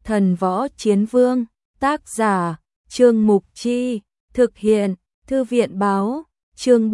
Thần Võ Chiến Vương, tác giả, Trương Mục Chi, thực hiện, Thư viện báo, chương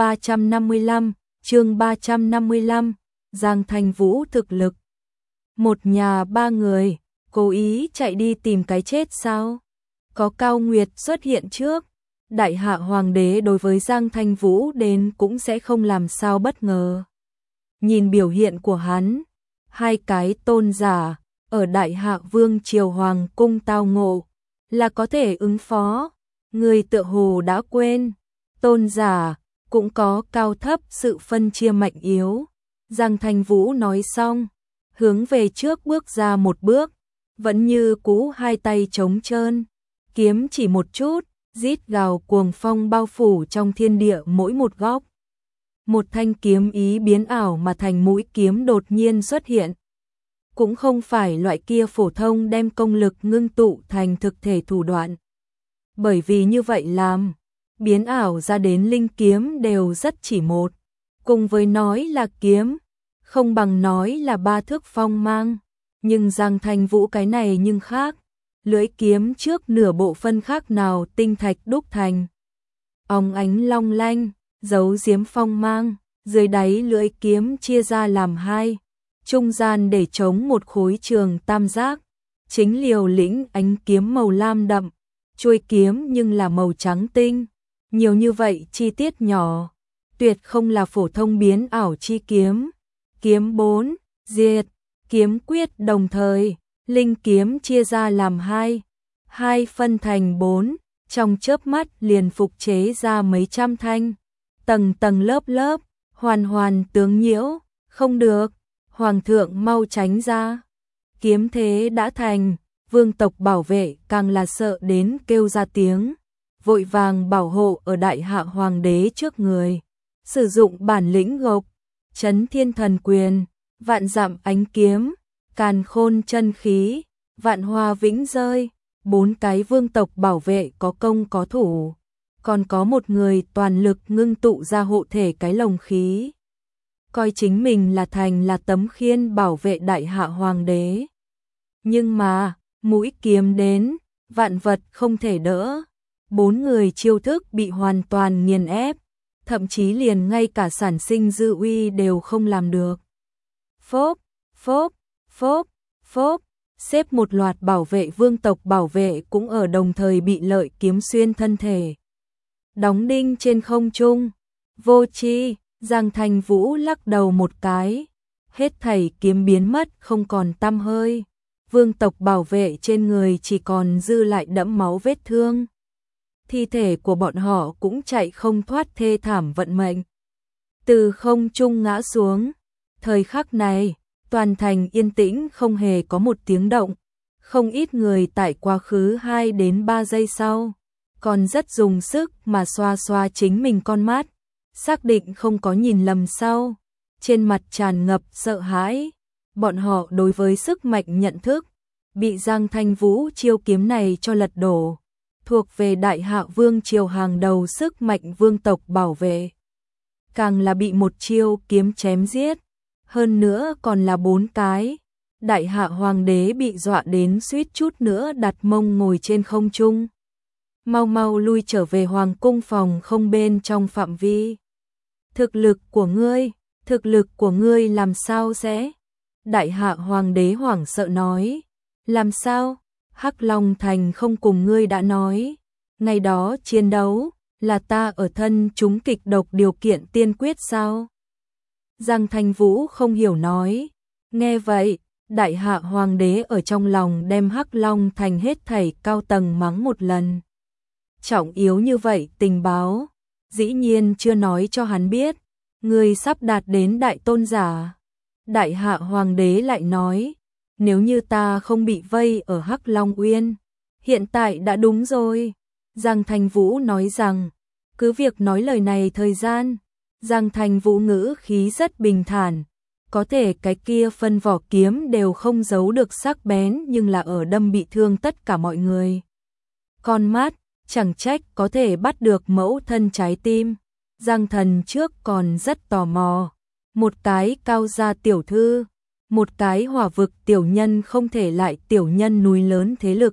355, Giang Thành Vũ thực lực. Một nhà ba người, cố ý chạy đi tìm cái chết sao? Có Cao Nguyệt xuất hiện trước, Đại Hạ Hoàng đế đối với Giang Thành Vũ đến cũng sẽ không làm sao bất ngờ. Nhìn biểu hiện của hắn, hai cái tôn giả ở Đại Hạ Vương Triều Hoàng cung tao ngộ là có thể ứng phó. Người tựa hồ đã quên, tôn giả cũng có cao thấp sự phân chia mạnh yếu. Giang Thành Vũ nói xong, hướng về trước bước ra một bước, vẫn như cũ hai tay trống trơn, kiếm chỉ một chút, rít gào cuồng phong bao phủ trong thiên địa mỗi một góc. Một thanh kiếm ý biến ảo mà thành mũi kiếm đột nhiên xuất hiện. Cũng không phải loại kia phổ thông đem công lực ngưng tụ thành thực thể thủ đoạn. Bởi vì như vậy làm, biến ảo ra đến linh kiếm đều rất chỉ một. Cùng với nói là kiếm, không bằng nói là ba thước phong mang. Nhưng Giang Thành Vũ cái này nhưng khác. Lưỡi kiếm trước nửa bộ phân khác nào tinh thạch đúc thành. Óng ánh long lanh, giấu giếm phong mang, dưới đáy lưỡi kiếm chia ra làm hai. Trung gian để chống một khối trường tam giác, chính liều lĩnh ánh kiếm màu lam đậm, chuôi kiếm nhưng là màu trắng tinh. Nhiều như vậy chi tiết nhỏ, tuyệt không là phổ thông biến ảo chi kiếm. Kiếm 4, diệt, kiếm quyết đồng thời, linh kiếm chia ra làm hai phân thành 4, trong chớp mắt liền phục chế ra mấy trăm thanh, tầng tầng lớp lớp, hoàn tướng nhiễu, không được, hoàng thượng mau tránh ra. Kiếm thế đã thành, vương tộc bảo vệ càng là sợ đến kêu ra tiếng, vội vàng bảo hộ ở Đại Hạ Hoàng đế trước người, sử dụng bản lĩnh gộc, chấn thiên thần quyền, vạn dặm ánh kiếm, càn khôn chân khí, vạn hoa vĩnh rơi. 4 cái vương tộc bảo vệ có công có thủ, còn có một người toàn lực ngưng tụ ra hộ thể cái lồng khí, coi chính mình là thành là tấm khiên bảo vệ Đại Hạ Hoàng đế. Nhưng mà, mũi kiếm đến, vạn vật không thể đỡ. 4 người chiêu thức bị hoàn toàn nghiền ép, thậm chí liền ngay cả sản sinh dư uy đều không làm được. Phốp, phốp, phốp, phốp, xếp một loạt bảo vệ vương tộc bảo vệ cũng ở đồng thời bị lợi kiếm xuyên thân thể. Đóng đinh trên không trung, vô tri. Giang Thành Vũ lắc đầu một cái, hết thảy kiếm biến mất không còn tăm hơi. Vương tộc bảo vệ trên người chỉ còn dư lại đẫm máu vết thương. Thi thể của bọn họ cũng chạy không thoát thê thảm vận mệnh. Từ không trung ngã xuống. Thời khắc này, toàn thành yên tĩnh không hề có một tiếng động. Không ít người tại quá khứ 2 đến 3 giây sau, còn rất dùng sức mà xoa xoa chính mình con mắt. Xác định không có nhìn lầm sau, trên mặt tràn ngập sợ hãi. Bọn họ đối với sức mạnh nhận thức, bị Giang Thành Vũ chiêu kiếm này cho lật đổ, thuộc về Đại Hạ Vương triều hàng đầu sức mạnh vương tộc bảo vệ. Càng là bị một chiêu kiếm chém giết, hơn nữa còn là 4 cái. Đại Hạ Hoàng đế bị dọa đến suýt chút nữa đặt mông ngồi trên không trung. Mau mau lui trở về hoàng cung phòng không bên trong phạm vi. Thực lực của ngươi làm sao sẽ? Đại Hạ Hoàng đế hoảng sợ nói. Làm sao? Hắc Long Thành không cùng ngươi đã nói. Ngày đó chiến đấu, là ta ở thân chúng kịch độc điều kiện tiên quyết sao? Giang Thành Vũ không hiểu nói. Nghe vậy, Đại Hạ Hoàng đế ở trong lòng đem Hắc Long Thành hết thảy cao tầng mắng một lần. Trọng yếu như vậy tình báo, dĩ nhiên chưa nói cho hắn biết, người sắp đạt đến đại tôn giả. Đại Hạ Hoàng đế lại nói, nếu như ta không bị vây ở Hắc Long Uyên, hiện tại đã đúng rồi. Giang Thành Vũ nói rằng, cứ việc nói lời này thời gian, Giang Thành Vũ ngữ khí rất bình thản, có thể cái kia phân vỏ kiếm đều không giấu được sắc bén nhưng là ở đâm bị thương tất cả mọi người. Con mắt, chẳng trách có thể bắt được mẫu thân trái tim. Giang Thần trước còn rất tò mò, một cái cao gia tiểu thư, Một cái hỏa vực tiểu nhân không thể lại tiểu nhân núi lớn thế lực.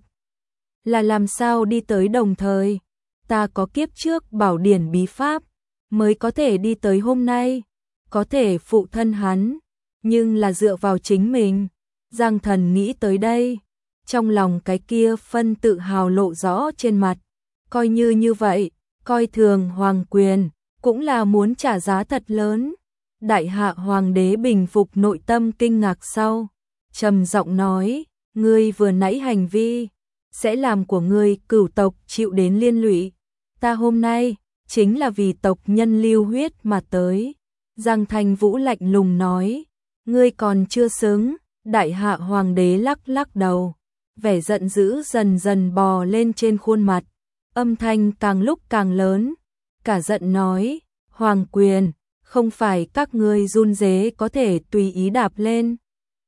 Là làm sao đi tới đồng thời? Ta có kiếp trước bảo điển bí pháp, mới có thể đi tới hôm nay, có thể phụ thân hắn, nhưng là dựa vào chính mình. Giang Thần nghĩ tới đây, trong lòng cái kia phân tự hào lộ rõ trên mặt, coi như vậy, coi thường hoàng quyền, cũng là muốn trả giá thật lớn. Đại hạ hoàng đế bình phục nội tâm kinh ngạc sau, trầm giọng nói, ngươi vừa nãy hành vi, sẽ làm của ngươi cửu tộc chịu đến liên lụy. Ta hôm nay, chính là vì tộc nhân lưu huyết mà tới. Giang Thanh Vũ lạnh lùng nói, ngươi còn chưa xứng. Đại hạ hoàng đế lắc lắc đầu, vẻ giận dữ dần dần bò lên trên khuôn mặt, âm thanh càng lúc càng lớn, cả giận nói, hoàng quyền, không phải các ngươi run rế có thể tùy ý đạp lên.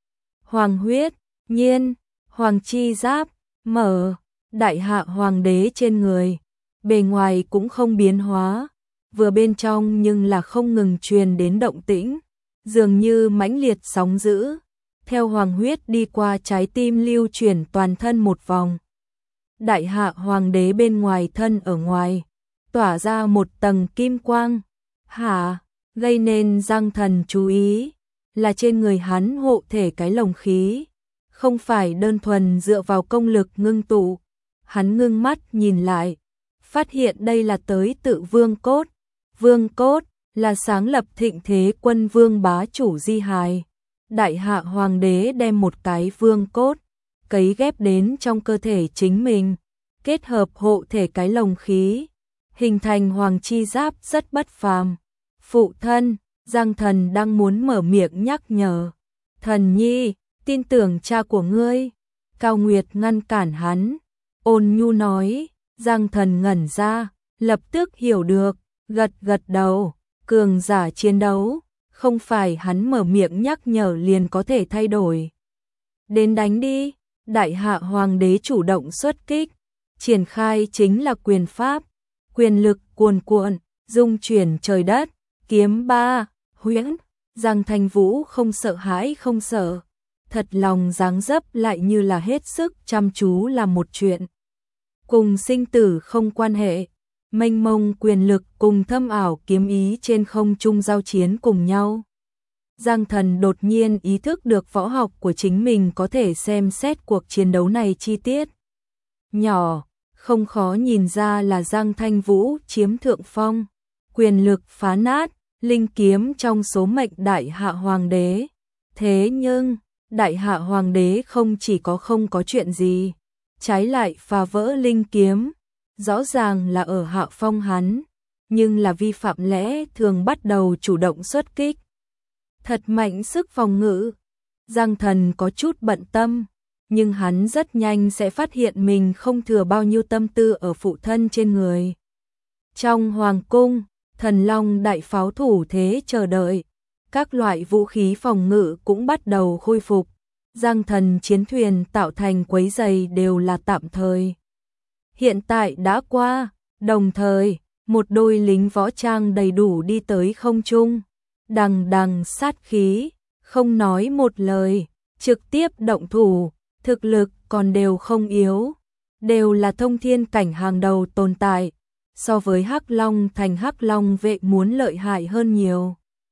Hoàng huyết, nhiên, hoàng chi giáp, mở, đại hạ hoàng đế trên người, bề ngoài cũng không biến hóa, vừa bên trong nhưng là không ngừng truyền đến động tĩnh, dường như mãnh liệt sóng dữ. Theo hoàng huyết đi qua trái tim lưu chuyển toàn thân một vòng. Đại hạ hoàng đế bên ngoài thân ở ngoài, tỏa ra một tầng kim quang. Hả, gây nên Giang Thần chú ý, là trên người hắn hộ thể cái lồng khí, không phải đơn thuần dựa vào công lực ngưng tụ. Hắn ngưng mắt nhìn lại, phát hiện đây là tới tự vương cốt. Vương cốt là sáng lập thịnh thế quân vương bá chủ di hài. Đại hạ hoàng đế đem một cái vương cốt cấy ghép đến trong cơ thể chính mình, kết hợp hộ thể cái lồng khí, hình thành hoàng chi giáp rất bất phàm. Phụ thân, Giang Thần đang muốn mở miệng nhắc nhở. Thần nhi, tin tưởng cha của ngươi. Cao Nguyệt ngăn cản hắn, ôn nhu nói. Giang Thần ngẩn ra, lập tức hiểu được, gật gật đầu. Cường giả chiến đấu, không phải hắn mở miệng nhắc nhở liền có thể thay đổi. Đến đánh đi, đại hạ hoàng đế chủ động xuất kích, triển khai chính là quyền pháp, quyền lực cuồn cuộn, dung chuyển trời đất, kiếm ba, huyễn. Giang Thanh Vũ không sợ hãi không sợ, thật lòng dáng dấp lại như là hết sức chăm chú làm một chuyện. Cùng sinh tử không quan hệ, mênh mông quyền lực cùng thâm ảo kiếm ý trên không trung giao chiến cùng nhau. Giang Thần đột nhiên ý thức được võ học của chính mình có thể xem xét cuộc chiến đấu này chi tiết. Nhỏ, không khó nhìn ra là Giang Thanh Vũ chiếm thượng phong, quyền lực phá nát, linh kiếm trong số mệnh đại hạ hoàng đế. Thế nhưng, đại hạ hoàng đế không chỉ không có chuyện gì, trái lại phá vỡ linh kiếm. Rõ ràng là ở hạ phong hắn, nhưng là vi phạm lẽ thường bắt đầu chủ động xuất kích. Thật mạnh sức phòng ngự. Giang Thần có chút bận tâm, nhưng hắn rất nhanh sẽ phát hiện mình không thừa bao nhiêu tâm tư ở phụ thân trên người. Trong hoàng cung, Thần Long đại pháo thủ thế chờ đợi, các loại vũ khí phòng ngự cũng bắt đầu khôi phục. Giang Thần chiến thuyền tạo thành quấy giày đều là tạm thời. Hiện tại đã qua, đồng thời, một đôi lính võ trang đầy đủ đi tới không trung, đằng đằng sát khí, không nói một lời, trực tiếp động thủ, thực lực còn đều không yếu, đều là thông thiên cảnh hàng đầu tồn tại, so với Hắc Long thành Hắc Long vệ muốn lợi hại hơn nhiều.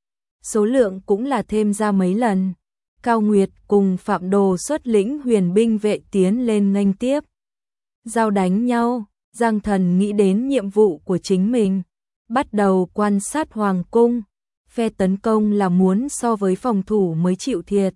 Số lượng cũng là thêm ra mấy lần. Cao Nguyệt cùng Phạm Đồ xuất lĩnh huyền binh vệ tiến lên nghênh tiếp. Giao đánh nhau, Giang Thần nghĩ đến nhiệm vụ của chính mình, bắt đầu quan sát hoàng cung, phe tấn công là muốn so với phòng thủ mới chịu thiệt.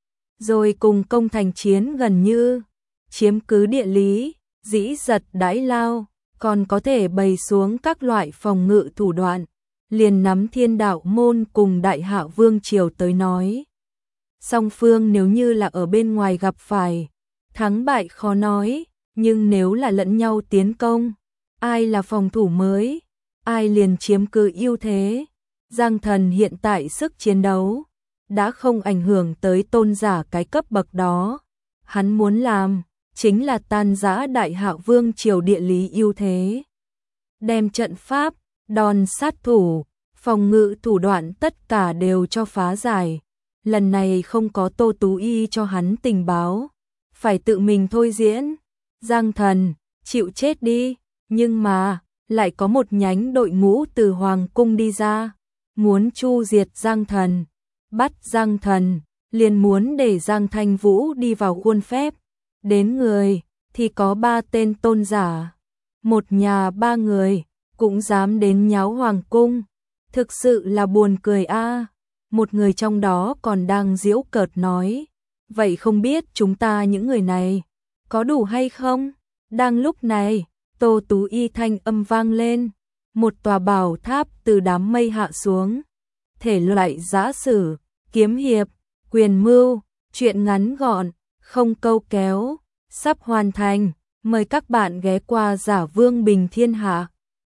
Rồi cùng công thành chiến gần như, chiếm cứ địa lý, dĩ giật đãi lao, còn có thể bày xuống các loại phòng ngự thủ đoạn, liền nắm Thiên Đạo môn cùng Đại Hạ Vương triều tới nói. Song phương nếu như là ở bên ngoài gặp phải, thắng bại khó nói. Nhưng nếu là lẫn nhau tiến công, ai là phòng thủ mới, ai liền chiếm cứ ưu thế. Giang Thần hiện tại sức chiến đấu đã không ảnh hưởng tới tôn giả cái cấp bậc đó. Hắn muốn làm chính là tan rã Đại Hạ Vương triều địa lý ưu thế. Đem trận pháp, đòn sát thủ, phòng ngự thủ đoạn tất cả đều cho phá giải. lần này không có Tô Tú Y cho hắn tình báo, phải tự mình thôi diễn. Giang Thần, chịu chết đi, nhưng mà, lại có một nhánh đội ngũ từ Hoàng Cung đi ra, muốn chu diệt Giang Thần, bắt Giang Thần, liền muốn để Giang Thanh Vũ đi vào khuôn phép. Đến người, thì có 3 tên tôn giả, một nhà 3 người, cũng dám đến nháo Hoàng Cung, thực sự là buồn cười a. Một người trong đó còn đang giễu cợt nói, vậy không biết chúng ta những người này, có đủ hay không? Đang lúc này, Tô Tú Y thanh âm vang lên, một tòa bảo tháp từ đám mây hạ xuống, thể loại giã sử, kiếm hiệp, quyền mưu, truyện ngắn gọn, không câu kéo, sắp hoàn thành, mời các bạn ghé qua Giả Vương Bình Thiên Hạ.